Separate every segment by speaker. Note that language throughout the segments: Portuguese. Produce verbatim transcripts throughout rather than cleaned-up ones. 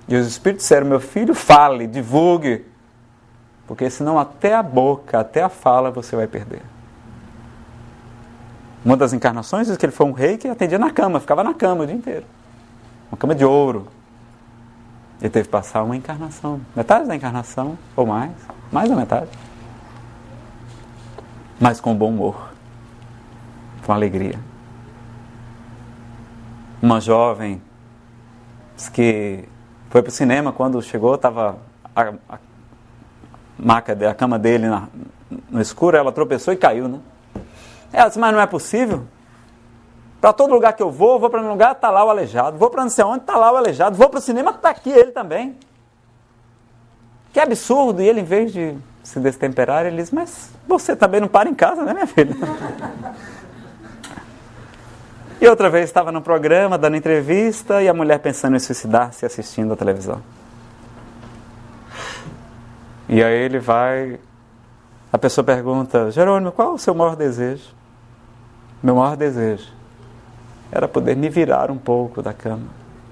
Speaker 1: E os espíritos disseram: meu filho, fale, divulgue, porque senão até a boca, até a fala você vai perder. Uma das encarnações diz que ele foi um rei que atendia na cama, ficava na cama o dia inteiro. Uma cama de ouro. Ele teve que passar uma encarnação, metade da encarnação, ou mais, mais da metade. Mas com bom humor, com alegria. Uma jovem que foi para o cinema, quando chegou, estava a, a, maca, a cama dele na, no escuro, ela tropeçou e caiu, né? Ela disse: mas não é possível. Para todo lugar que eu vou, vou para um lugar, está lá o aleijado. Vou para não sei onde, está lá o aleijado. Vou para o cinema, está aqui ele também. Que absurdo. E ele, em vez de se destemperar, ele diz: mas você também não para em casa, né, minha filha? E outra vez estava no programa, dando entrevista, e a mulher pensando em suicidar-se assistindo a televisão. E aí ele vai... A pessoa pergunta: Jerônimo, qual é o seu maior desejo? Meu maior desejo era poder me virar um pouco da cama.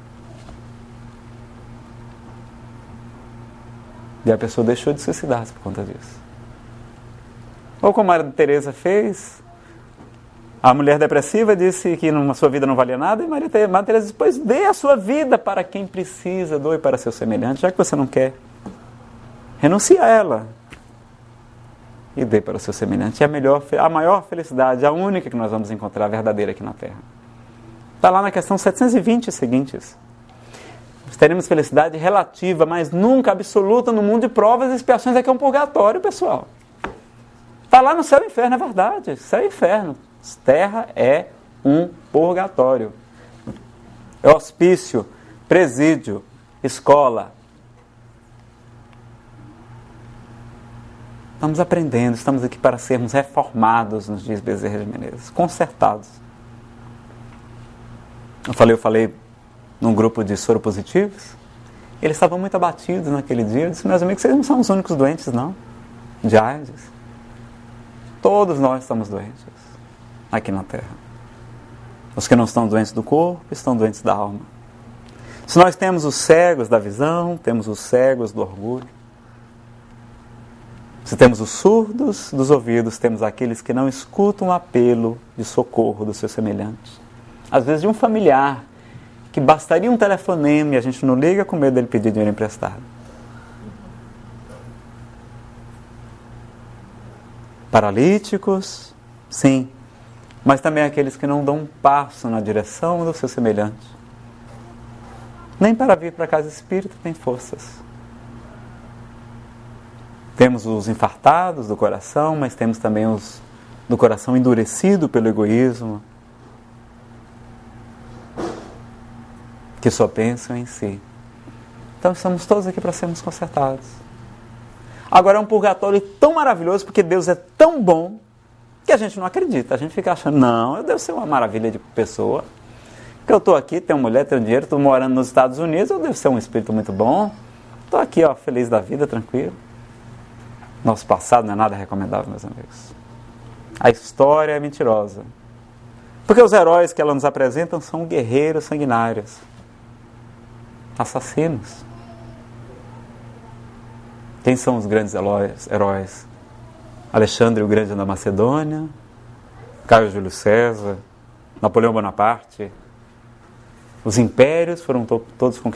Speaker 1: E a pessoa deixou de suicidar-se por conta disso. Ou como a Teresa fez, a mulher depressiva disse que a sua vida não valia nada, e Maria Teresa disse: pois dê a sua vida para quem precisa, doe para seu semelhante, já que você não quer. Renuncie a ela e dê para o seu semelhante. É a, melhor, a maior felicidade, a única que nós vamos encontrar, a verdadeira aqui na Terra. Está lá na questão setecentos e vinte seguintes. Nós teremos felicidade relativa, mas nunca absoluta no mundo de provas e expiações. Aqui é um purgatório, pessoal. Está lá no céu e inferno, é verdade. Céu e inferno. Terra é um purgatório. É hospício, presídio, escola. Estamos aprendendo, estamos aqui para sermos reformados, nos diz Bezerra de Menezes, consertados. Eu falei, eu falei num grupo de soropositivos, eles estavam muito abatidos naquele dia. Eu disse: meus amigos, vocês não são os únicos doentes, não, de AIDS. Todos nós estamos doentes aqui na Terra. Os que não estão doentes do corpo, estão doentes da alma. Se nós temos os cegos da visão, temos os cegos do orgulho. Se temos os surdos dos ouvidos, temos aqueles que não escutam o apelo de socorro dos seus semelhantes. Às vezes de um familiar, que bastaria um telefonema e a gente não liga com medo dele pedir dinheiro emprestado. Paralíticos, sim, mas também aqueles que não dão um passo na direção do seu semelhante. Nem para vir para a casa espírita tem forças. Temos os infartados do coração, mas temos também os do coração endurecido pelo egoísmo, que só pensam em si. Então estamos todos aqui para sermos consertados. Agora é um purgatório tão maravilhoso, porque Deus é tão bom, que a gente não acredita. A gente fica achando: não, eu devo ser uma maravilha de pessoa, que eu estou aqui, tenho mulher, tenho dinheiro, estou morando nos Estados Unidos, eu devo ser um espírito muito bom, estou aqui, ó, feliz da vida, tranquilo. Nosso passado não é nada recomendável, meus amigos. A história é mentirosa, porque os heróis que ela nos apresentam são guerreiros sanguinários, assassinos. Quem são os grandes heróis? Alexandre o Grande da Macedônia, Caio Júlio César, Napoleão Bonaparte. Os impérios foram to- todos conquistados